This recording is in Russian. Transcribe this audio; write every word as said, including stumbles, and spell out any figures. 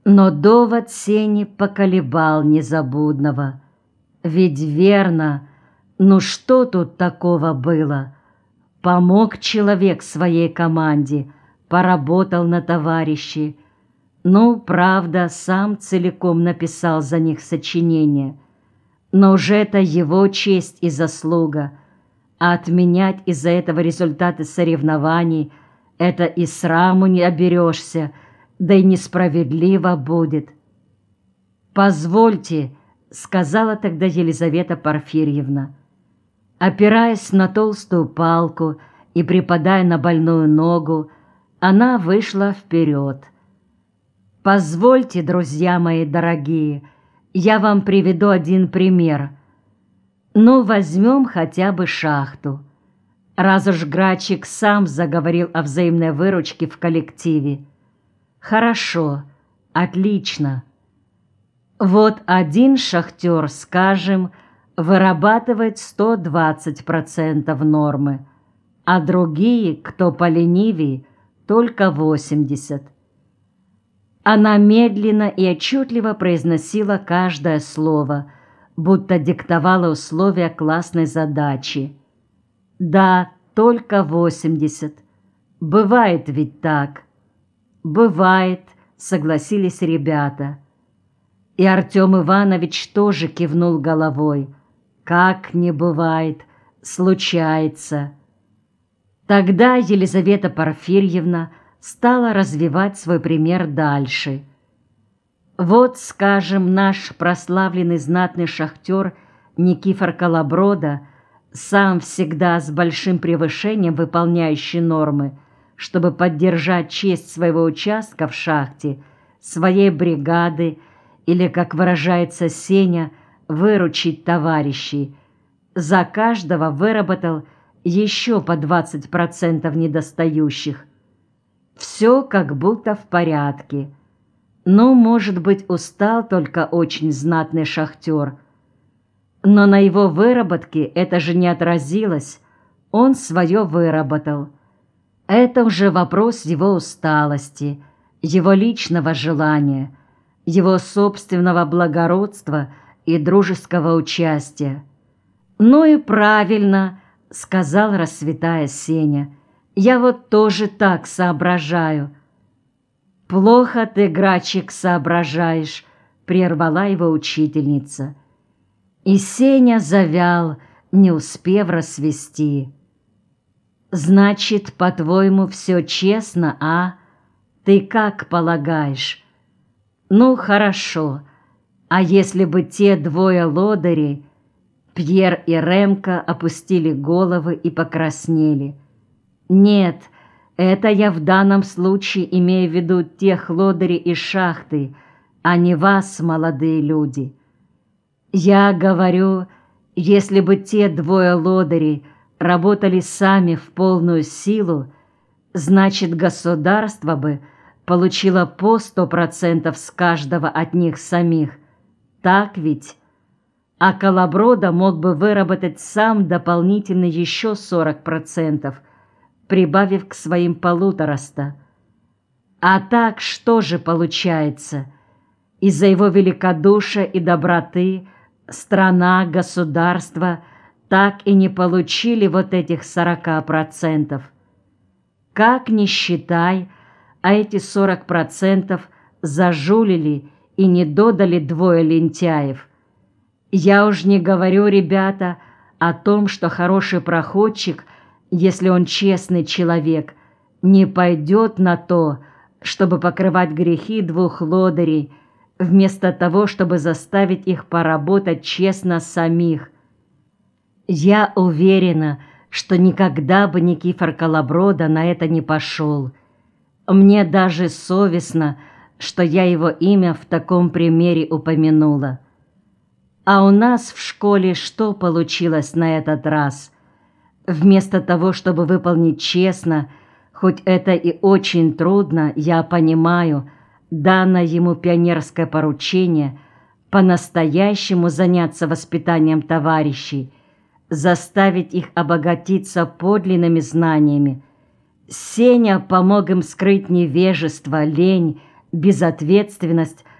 Но довод Сени поколебал незабудного. Ведь верно, ну что тут такого было? Помог человек своей команде, поработал на товарищей. Ну, правда, сам целиком написал за них сочинение. Но уже это его честь и заслуга. А отменять из-за этого результаты соревнований — это и сраму не оберешься, да и несправедливо будет. «Позвольте», — сказала тогда Елизавета Порфирьевна. Опираясь на толстую палку и припадая на больную ногу, она вышла вперед. «Позвольте, друзья мои дорогие, я вам приведу один пример. Ну, возьмем хотя бы шахту. Раз уж Грачик сам заговорил о взаимной выручке в коллективе. Хорошо, отлично. Вот один шахтер, скажем, вырабатывает сто двадцать процентов нормы, а другие, кто поленивее, только восемьдесят процентов. Она медленно и отчетливо произносила каждое слово, будто диктовала условия классной задачи. Да, только восемьдесят. Бывает ведь так. Бывает, согласились ребята. И Артем Иванович тоже кивнул головой. Как не бывает, случается. Тогда Елизавета Порфирьевна стала развивать свой пример дальше. Вот, скажем, наш прославленный знатный шахтер Никифор Колоброда, сам всегда с большим превышением выполняющий нормы, чтобы поддержать честь своего участка в шахте, своей бригады или, как выражается Сеня, выручить товарищей, за каждого выработал еще по двадцать процентов недостающих. Все как будто в порядке. Ну, может быть, устал только очень знатный шахтер. Но на его выработке это же не отразилось. Он свое выработал. Это уже вопрос его усталости, его личного желания, его собственного благородства и дружеского участия. «Ну и правильно», — сказал, расцветая Сеня. «Я вот тоже так соображаю». «Плохо ты, Грачик, соображаешь», — прервала его учительница. И Сеня завял, не успев рассвести. «Значит, по-твоему, все честно, а? Ты как полагаешь?» «Ну, хорошо. А если бы те двое лодырей, Пьер и Ремка, опустили головы и покраснели? Нет, это я в данном случае имею в виду тех лодырей из шахты, а не вас, молодые люди. Я говорю, если бы те двое лодырей работали сами в полную силу, значит, государство бы получило по сто процентов с каждого от них самих. Так ведь? А Колоброда мог бы выработать сам дополнительно еще сорок процентов, прибавив к своим полутораста. А так что же получается? Из-за его великодушия и доброты страна, государство так и не получили вот этих сорока процентов. Как ни считай, а эти сорок процентов зажулили и не додали двое лентяев. Я уж не говорю, ребята, о том, что хороший проходчик, если он честный человек, не пойдет на то, чтобы покрывать грехи двух лодырей, вместо того, чтобы заставить их поработать честно самих. Я уверена, что никогда бы Никифор Колоброда на это не пошел. Мне даже совестно, что я его имя в таком примере упомянула. А у нас в школе что получилось на этот раз? Вместо того, чтобы выполнить честно, хоть это и очень трудно, я понимаю, данное ему пионерское поручение, по-настоящему заняться воспитанием товарищей, заставить их обогатиться подлинными знаниями. Сеня помог им скрыть невежество, лень, безответственность